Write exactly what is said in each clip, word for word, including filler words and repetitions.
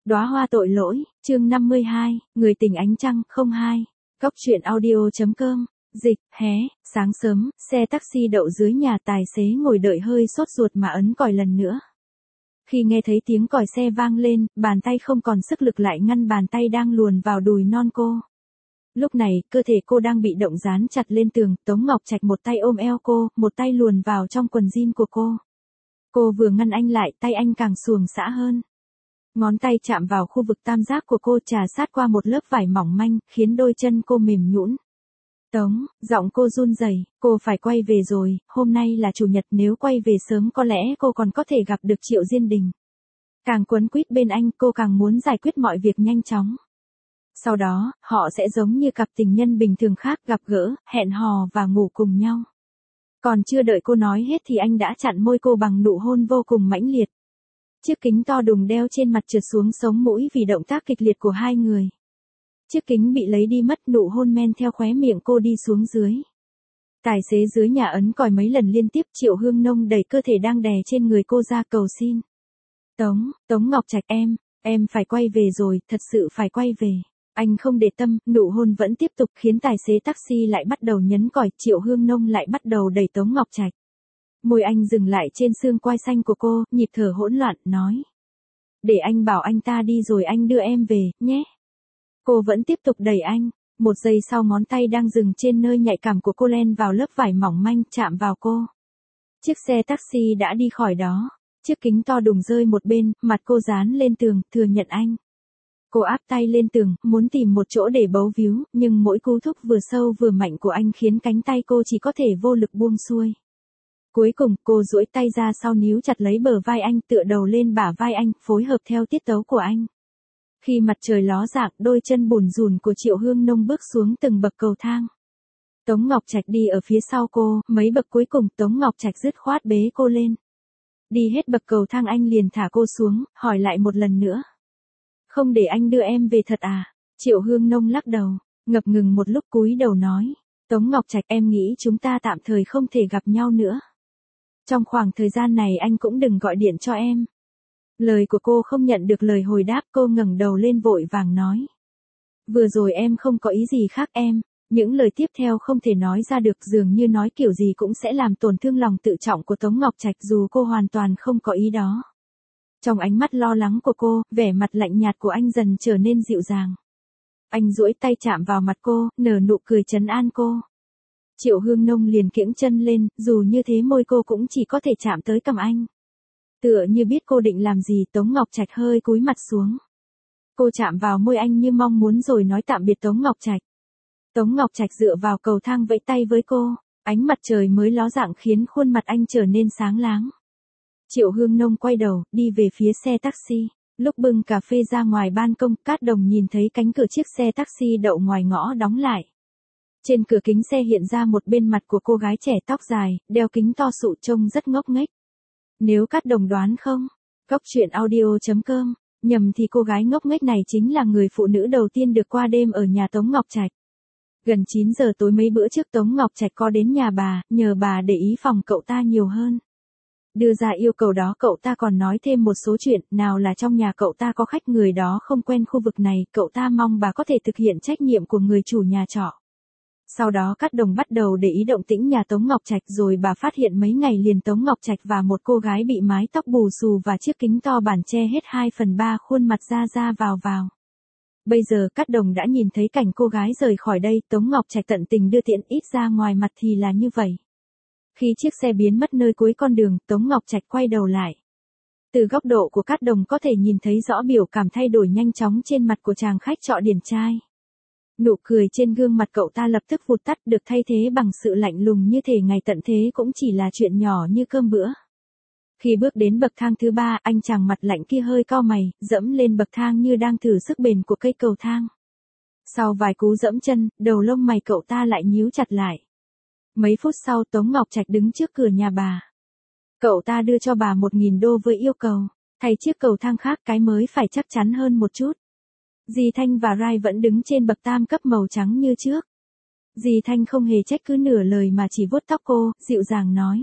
Đóa hoa tội lỗi, chương năm mươi hai, người tình ánh trăng, không hai. Cóc truyện audio.com, dịch, hé, sáng sớm, xe taxi đậu dưới nhà, tài xế ngồi đợi hơi sốt ruột mà ấn còi lần nữa. Khi nghe thấy tiếng còi xe vang lên, bàn tay không còn sức lực lại ngăn bàn tay đang luồn vào đùi non cô. Lúc này, cơ thể cô đang bị động dán chặt lên tường, Tống Ngọc Trạch một tay ôm eo cô, một tay luồn vào trong quần jean của cô. Cô vừa ngăn anh lại, tay anh càng xuồng xã hơn. Ngón tay chạm vào khu vực tam giác của cô, trà sát qua một lớp vải mỏng manh, khiến đôi chân cô mềm nhũn. Tống, giọng cô run rẩy, cô phải quay về rồi, hôm nay là chủ nhật, nếu quay về sớm có lẽ cô còn có thể gặp được Triệu Diên Đình. Càng quấn quýt bên anh, cô càng muốn giải quyết mọi việc nhanh chóng. Sau đó, họ sẽ giống như cặp tình nhân bình thường khác, gặp gỡ, hẹn hò và ngủ cùng nhau. Còn chưa đợi cô nói hết thì anh đã chặn môi cô bằng nụ hôn vô cùng mãnh liệt. Chiếc kính to đùng đeo trên mặt trượt xuống sống mũi vì động tác kịch liệt của hai người. Chiếc kính bị lấy đi mất, nụ hôn men theo khóe miệng cô đi xuống dưới. Tài xế dưới nhà ấn còi mấy lần liên tiếp, Triệu Hương Nông đẩy cơ thể đang đè trên người cô ra cầu xin. Tống, Tống Ngọc Trạch em, em phải quay về rồi, thật sự phải quay về. Anh không để tâm, nụ hôn vẫn tiếp tục khiến tài xế taxi lại bắt đầu nhấn còi, Triệu Hương Nông lại bắt đầu đẩy Tống Ngọc Trạch. Môi anh dừng lại trên xương quai xanh của cô, nhịp thở hỗn loạn, nói. Để anh bảo anh ta đi rồi anh đưa em về, nhé. Cô vẫn tiếp tục đẩy anh. Một giây sau, ngón tay đang dừng trên nơi nhạy cảm của cô len vào lớp vải mỏng manh, chạm vào cô. Chiếc xe taxi đã đi khỏi đó. Chiếc kính to đùng rơi một bên, mặt cô dán lên tường, thừa nhận anh. Cô áp tay lên tường, muốn tìm một chỗ để bấu víu, nhưng mỗi cú thúc vừa sâu vừa mạnh của anh khiến cánh tay cô chỉ có thể vô lực buông xuôi. Cuối cùng, cô duỗi tay ra sau níu chặt lấy bờ vai anh, tựa đầu lên bả vai anh, phối hợp theo tiết tấu của anh. Khi mặt trời ló dạng, đôi chân bùn rùn của Triệu Hương Nông bước xuống từng bậc cầu thang. Tống Ngọc Trạch đi ở phía sau cô, mấy bậc cuối cùng Tống Ngọc Trạch dứt khoát bế cô lên. Đi hết bậc cầu thang anh liền thả cô xuống, hỏi lại một lần nữa. Không để anh đưa em về thật à? Triệu Hương Nông lắc đầu, ngập ngừng một lúc cúi đầu nói. Tống Ngọc Trạch, em nghĩ chúng ta tạm thời không thể gặp nhau nữa. Trong khoảng thời gian này anh cũng đừng gọi điện cho em. Lời của cô không nhận được lời hồi đáp, cô ngẩng đầu lên vội vàng nói. Vừa rồi em không có ý gì khác em, những lời tiếp theo không thể nói ra được, dường như nói kiểu gì cũng sẽ làm tổn thương lòng tự trọng của Tống Ngọc Trạch dù cô hoàn toàn không có ý đó. Trong ánh mắt lo lắng của cô, vẻ mặt lạnh nhạt của anh dần trở nên dịu dàng. Anh duỗi tay chạm vào mặt cô, nở nụ cười trấn an cô. Triệu Hương Nông liền kiễng chân lên, dù như thế môi cô cũng chỉ có thể chạm tới cằm anh. Tựa như biết cô định làm gì, Tống Ngọc Trạch hơi cúi mặt xuống. Cô chạm vào môi anh như mong muốn rồi nói tạm biệt Tống Ngọc Trạch. Tống Ngọc Trạch dựa vào cầu thang vẫy tay với cô, ánh mặt trời mới ló dạng khiến khuôn mặt anh trở nên sáng láng. Triệu Hương Nông quay đầu, đi về phía xe taxi. Lúc bưng cà phê ra ngoài ban công, Cát Đồng nhìn thấy cánh cửa chiếc xe taxi đậu ngoài ngõ đóng lại. Trên cửa kính xe hiện ra một bên mặt của cô gái trẻ tóc dài, đeo kính to sụ trông rất ngốc nghếch. Nếu Cát Đồng đoán không? Cóc truyện audio.com, nhầm thì cô gái ngốc nghếch này chính là người phụ nữ đầu tiên được qua đêm ở nhà Tống Ngọc Trạch. Gần chín giờ tối mấy bữa trước Tống Ngọc Trạch có đến nhà bà, nhờ bà để ý phòng cậu ta nhiều hơn. Đưa ra yêu cầu đó, cậu ta còn nói thêm một số chuyện, nào là trong nhà cậu ta có khách, người đó không quen khu vực này, cậu ta mong bà có thể thực hiện trách nhiệm của người chủ nhà trọ. Sau đó Cát Đồng bắt đầu để ý động tĩnh nhà Tống Ngọc Trạch, rồi bà phát hiện mấy ngày liền Tống Ngọc Trạch và một cô gái bị mái tóc bù xù và chiếc kính to bản che hết hai phần ba khuôn mặt ra ra vào vào. Bây giờ Cát Đồng đã nhìn thấy cảnh cô gái rời khỏi đây, Tống Ngọc Trạch tận tình đưa tiện, ít ra ngoài mặt thì là như vậy. Khi chiếc xe biến mất nơi cuối con đường, Tống Ngọc Trạch quay đầu lại. Từ góc độ của Cát Đồng có thể nhìn thấy rõ biểu cảm thay đổi nhanh chóng trên mặt của chàng khách trọ điển trai. Nụ cười trên gương mặt cậu ta lập tức vụt tắt, được thay thế bằng sự lạnh lùng như thể ngày tận thế cũng chỉ là chuyện nhỏ như cơm bữa. Khi bước đến bậc thang thứ ba, anh chàng mặt lạnh kia hơi cau mày, dẫm lên bậc thang như đang thử sức bền của cây cầu thang. Sau vài cú dẫm chân, đầu lông mày cậu ta lại nhíu chặt lại. Mấy phút sau, Tống Ngọc Trạch đứng trước cửa nhà bà. Cậu ta đưa cho bà một nghìn đô với yêu cầu, thay chiếc cầu thang khác, cái mới phải chắc chắn hơn một chút. Dì Thanh và Rai vẫn đứng trên bậc tam cấp màu trắng như trước. Dì Thanh không hề trách cứ nửa lời mà chỉ vuốt tóc cô, dịu dàng nói.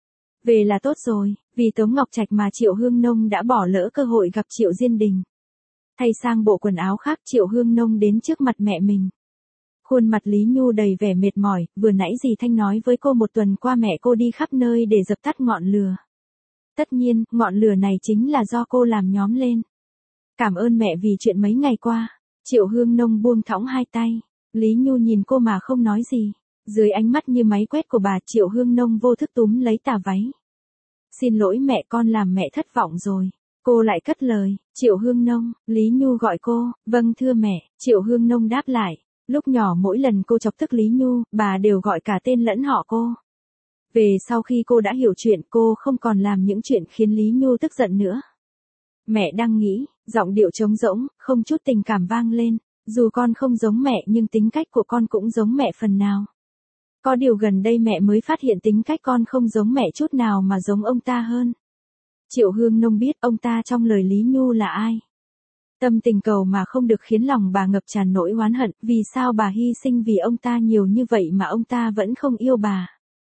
Về là tốt rồi, vì Tống Ngọc Trạch mà Triệu Hương Nông đã bỏ lỡ cơ hội gặp Triệu Diên Đình. Thay sang bộ quần áo khác Triệu Hương Nông đến trước mặt mẹ mình. Khuôn mặt Lý Nhu đầy vẻ mệt mỏi, vừa nãy dì Thanh nói với cô một tuần qua mẹ cô đi khắp nơi để dập tắt ngọn lửa. Tất nhiên, ngọn lửa này chính là do cô làm nhóm lên. Cảm ơn mẹ vì chuyện mấy ngày qua. Triệu Hương Nông buông thõng hai tay. Lý Nhu nhìn cô mà không nói gì. Dưới ánh mắt như máy quét của bà, Triệu Hương Nông vô thức túm lấy tà váy. Xin lỗi mẹ, con làm mẹ thất vọng rồi. Cô lại cất lời, Triệu Hương Nông, Lý Nhu gọi cô, vâng thưa mẹ, Triệu Hương Nông đáp lại. Lúc nhỏ mỗi lần cô chọc tức Lý Nhu, bà đều gọi cả tên lẫn họ cô. Về sau khi cô đã hiểu chuyện, cô không còn làm những chuyện khiến Lý Nhu tức giận nữa. Mẹ đang nghĩ, giọng điệu trống rỗng, không chút tình cảm vang lên. Dù con không giống mẹ nhưng tính cách của con cũng giống mẹ phần nào. Có điều gần đây mẹ mới phát hiện tính cách con không giống mẹ chút nào mà giống ông ta hơn. Triệu Hương Nông biết ông ta trong lời Lý Nhu là ai. Tâm tình cầu mà không được khiến lòng bà ngập tràn nỗi oán hận, vì sao bà hy sinh vì ông ta nhiều như vậy mà ông ta vẫn không yêu bà.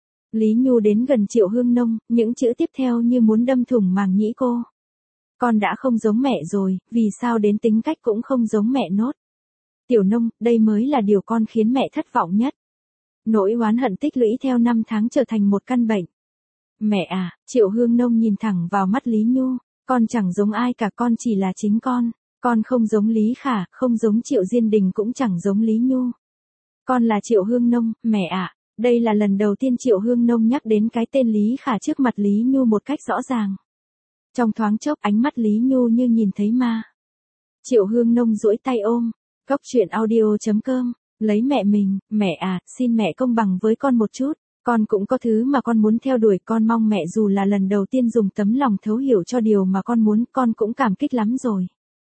Lý Nhu đến gần Triệu Hương Nông, những chữ tiếp theo như muốn đâm thủng màng nhĩ cô. Con đã không giống mẹ rồi, vì sao đến tính cách cũng không giống mẹ nốt. Tiểu Nông, đây mới là điều con khiến mẹ thất vọng nhất. Nỗi oán hận tích lũy theo năm tháng trở thành một căn bệnh. Mẹ à, Triệu Hương Nông nhìn thẳng vào mắt Lý Nhu, con chẳng giống ai cả, con chỉ là chính con. Con không giống Lý Khả, không giống Triệu Diên Đình, cũng chẳng giống Lý Nhu. Con là Triệu Hương Nông, mẹ ạ. À, đây là lần đầu tiên Triệu Hương Nông nhắc đến cái tên Lý Khả trước mặt Lý Nhu một cách rõ ràng. Trong thoáng chốc ánh mắt Lý Nhu như nhìn thấy ma. Triệu Hương Nông duỗi tay ôm. Cốc truyện audio chấm com. Lấy mẹ mình, mẹ à, xin mẹ công bằng với con một chút. Con cũng có thứ mà con muốn theo đuổi, con mong mẹ dù là lần đầu tiên dùng tấm lòng thấu hiểu cho điều mà con muốn, con cũng cảm kích lắm rồi.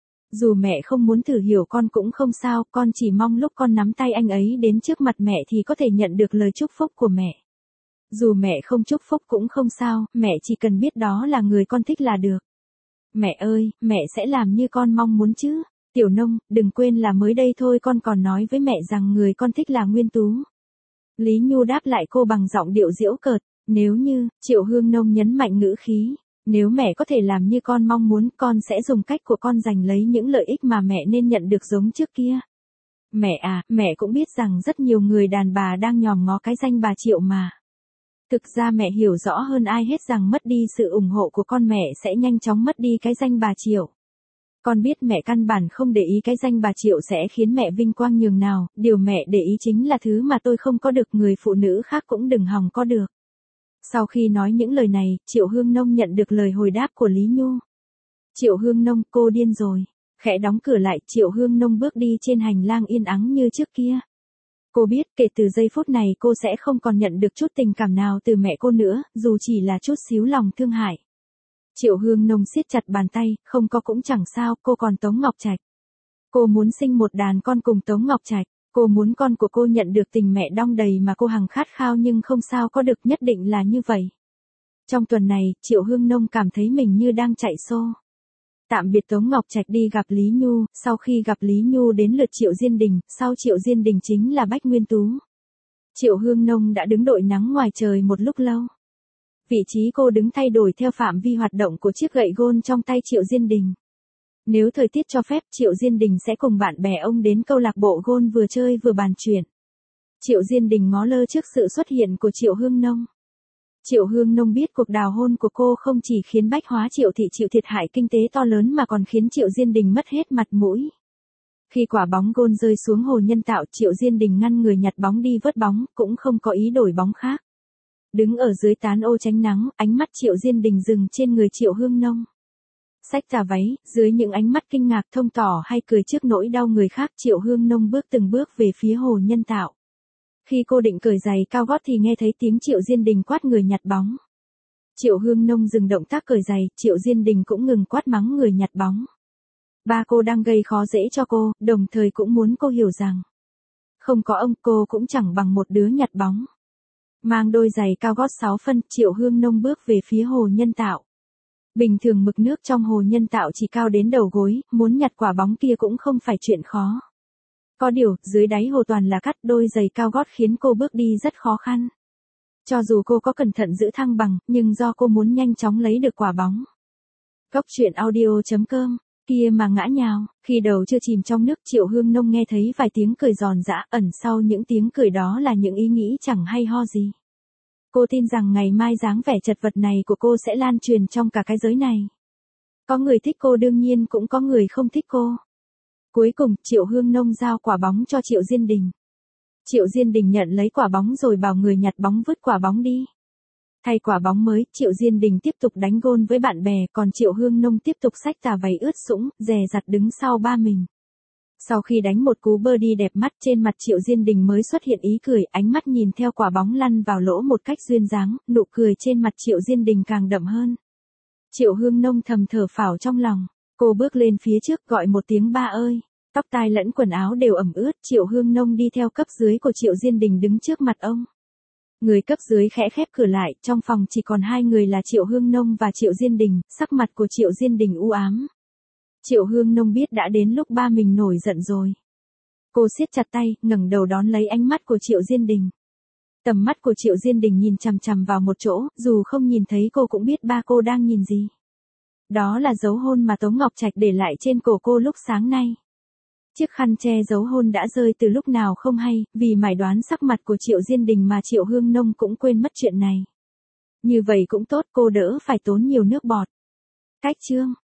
Dù mẹ không muốn thử hiểu con cũng không sao, con chỉ mong lúc con nắm tay anh ấy đến trước mặt mẹ thì có thể nhận được lời chúc phúc của mẹ. Dù mẹ không chúc phúc cũng không sao, mẹ chỉ cần biết đó là người con thích là được. Mẹ ơi, mẹ sẽ làm như con mong muốn chứ. Tiểu Nông, đừng quên là mới đây thôi con còn nói với mẹ rằng người con thích là Nguyên Tú. Lý Nhu đáp lại cô bằng giọng điệu giễu cợt. Nếu như, Triệu Hương Nông nhấn mạnh ngữ khí. Nếu mẹ có thể làm như con mong muốn, con sẽ dùng cách của con giành lấy những lợi ích mà mẹ nên nhận được giống trước kia. Mẹ à, mẹ cũng biết rằng rất nhiều người đàn bà đang nhòm ngó cái danh bà Triệu mà. Thực ra mẹ hiểu rõ hơn ai hết rằng mất đi sự ủng hộ của con mẹ sẽ nhanh chóng mất đi cái danh bà Triệu. Con biết mẹ căn bản không để ý cái danh bà Triệu sẽ khiến mẹ vinh quang nhường nào, điều mẹ để ý chính là thứ mà tôi không có được, người phụ nữ khác cũng đừng hòng có được. Sau khi nói những lời này, Triệu Hương Nông nhận được lời hồi đáp của Lý Nhu. Triệu Hương Nông, cô điên rồi. Khẽ đóng cửa lại, Triệu Hương Nông bước đi trên hành lang yên ắng như trước kia. Cô biết kể từ giây phút này cô sẽ không còn nhận được chút tình cảm nào từ mẹ cô nữa, dù chỉ là chút xíu lòng thương hại. Triệu Hương Nông siết chặt bàn tay, không có cũng chẳng sao, cô còn Tống Ngọc Trạch. Cô muốn sinh một đàn con cùng Tống Ngọc Trạch. Cô muốn con của cô nhận được tình mẹ đong đầy mà cô hằng khát khao, nhưng không sao có được, nhất định là như vậy. Trong tuần này, Triệu Hương Nông cảm thấy mình như đang chạy xô. Tạm biệt Tống Ngọc Trạch đi gặp Lý Nhu, sau khi gặp Lý Nhu đến lượt Triệu Diên Đình, sau Triệu Diên Đình chính là Bách Nguyên Tú. Triệu Hương Nông đã đứng đội nắng ngoài trời một lúc lâu. Vị trí cô đứng thay đổi theo phạm vi hoạt động của chiếc gậy gôn trong tay Triệu Diên Đình. Nếu thời tiết cho phép, Triệu Diên Đình sẽ cùng bạn bè ông đến câu lạc bộ gôn vừa chơi vừa bàn chuyện. Triệu Diên Đình ngó lơ trước sự xuất hiện của Triệu Hương Nông. Triệu Hương Nông biết cuộc đào hôn của cô không chỉ khiến Bách Hóa Triệu thị chịu thiệt hại kinh tế to lớn mà còn khiến Triệu Diên Đình mất hết mặt mũi. Khi quả bóng gôn rơi xuống hồ nhân tạo, Triệu Diên Đình ngăn người nhặt bóng đi vớt bóng, cũng không có ý đổi bóng khác. Đứng ở dưới tán ô tránh nắng, ánh mắt Triệu Diên Đình dừng trên người Triệu Hương Nông. Xách tà váy, dưới những ánh mắt kinh ngạc thông tỏ hay cười trước nỗi đau người khác, Triệu Hương Nông bước từng bước về phía hồ nhân tạo. Khi cô định cởi giày cao gót thì nghe thấy tiếng Triệu Diên Đình quát người nhặt bóng. Triệu Hương Nông dừng động tác cởi giày, Triệu Diên Đình cũng ngừng quát mắng người nhặt bóng. Ba cô đang gây khó dễ cho cô, đồng thời cũng muốn cô hiểu rằng không có ông cô cũng chẳng bằng một đứa nhặt bóng. Mang đôi giày cao gót sáu phân, Triệu Hương Nông bước về phía hồ nhân tạo. Bình thường mực nước trong hồ nhân tạo chỉ cao đến đầu gối, muốn nhặt quả bóng kia cũng không phải chuyện khó. Có điều, dưới đáy hồ toàn là cát, đôi giày cao gót khiến cô bước đi rất khó khăn. Cho dù cô có cẩn thận giữ thăng bằng, nhưng do cô muốn nhanh chóng lấy được quả bóng. Cốc truyện audio chấm com Kia mà ngã nhào, khi đầu chưa chìm trong nước Triệu Hương Nông nghe thấy vài tiếng cười giòn giã, ẩn sau những tiếng cười đó là những ý nghĩ chẳng hay ho gì. Cô tin rằng ngày mai dáng vẻ chật vật này của cô sẽ lan truyền trong cả cái giới này. Có người thích cô đương nhiên cũng có người không thích cô. Cuối cùng, Triệu Hương Nông giao quả bóng cho Triệu Diên Đình. Triệu Diên Đình nhận lấy quả bóng rồi bảo người nhặt bóng vứt quả bóng đi. Thay quả bóng mới, Triệu Diên Đình tiếp tục đánh gôn với bạn bè, còn Triệu Hương Nông tiếp tục xách tà váy ướt sũng, dè dặt đứng sau ba mình. Sau khi đánh một cú birdie đẹp mắt, trên mặt Triệu Diên Đình mới xuất hiện ý cười, ánh mắt nhìn theo quả bóng lăn vào lỗ một cách duyên dáng, nụ cười trên mặt Triệu Diên Đình càng đậm hơn. Triệu Hương Nông thầm thở phào trong lòng, cô bước lên phía trước gọi một tiếng ba ơi. Tóc tai lẫn quần áo đều ẩm ướt, Triệu Hương Nông đi theo cấp dưới của Triệu Diên Đình đứng trước mặt ông. Người cấp dưới khẽ khép cửa lại, trong phòng chỉ còn hai người là Triệu Hương Nông và Triệu Diên Đình, sắc mặt của Triệu Diên Đình u ám. Triệu Hương Nông biết đã đến lúc ba mình nổi giận rồi. Cô siết chặt tay, ngẩng đầu đón lấy ánh mắt của Triệu Diên Đình. Tầm mắt của Triệu Diên Đình nhìn chằm chằm vào một chỗ, dù không nhìn thấy cô cũng biết ba cô đang nhìn gì. Đó là dấu hôn mà Tống Ngọc Trạch để lại trên cổ cô lúc sáng nay. Chiếc khăn che dấu hôn đã rơi từ lúc nào không hay, vì mải đoán sắc mặt của Triệu Diên Đình mà Triệu Hương Nông cũng quên mất chuyện này. Như vậy cũng tốt, cô đỡ phải tốn nhiều nước bọt. Cách chương